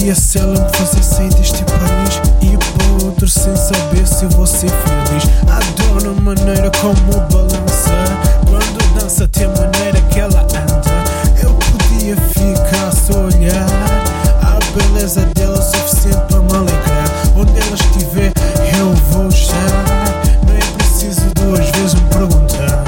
podia ser ela me fazer sair deste país e ir para outro sem saber se vou ser feliz. Adoro a maneira como balança, quando dança tem a maneira que ela anda. Eu podia ficar só a olhar, a beleza dela é suficiente para me alegrar. Onde ela estiver eu vou estar, não é preciso duas vezes me perguntar.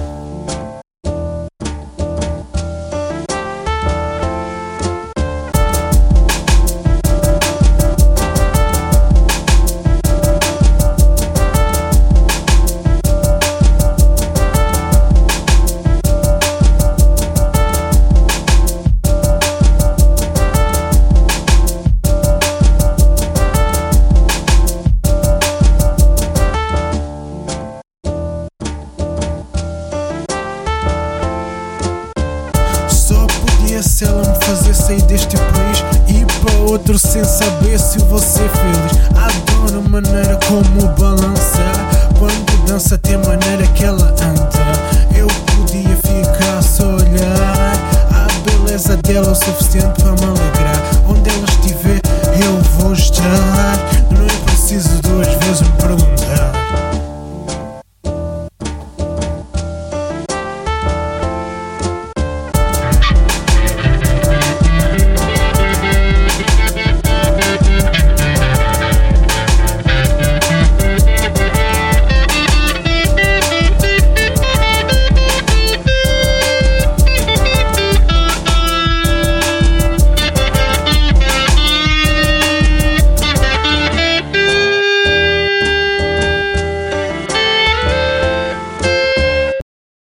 Se ela me fazer sair deste país e ir para outro sem saber se vou ser feliz. Adoro a maneira como balança, quando dança tem a maneira que ela anda. Eu podia ficar só a olhar, a beleza dela é o suficiente para me alegrar. Onde ela estiver eu vou estar.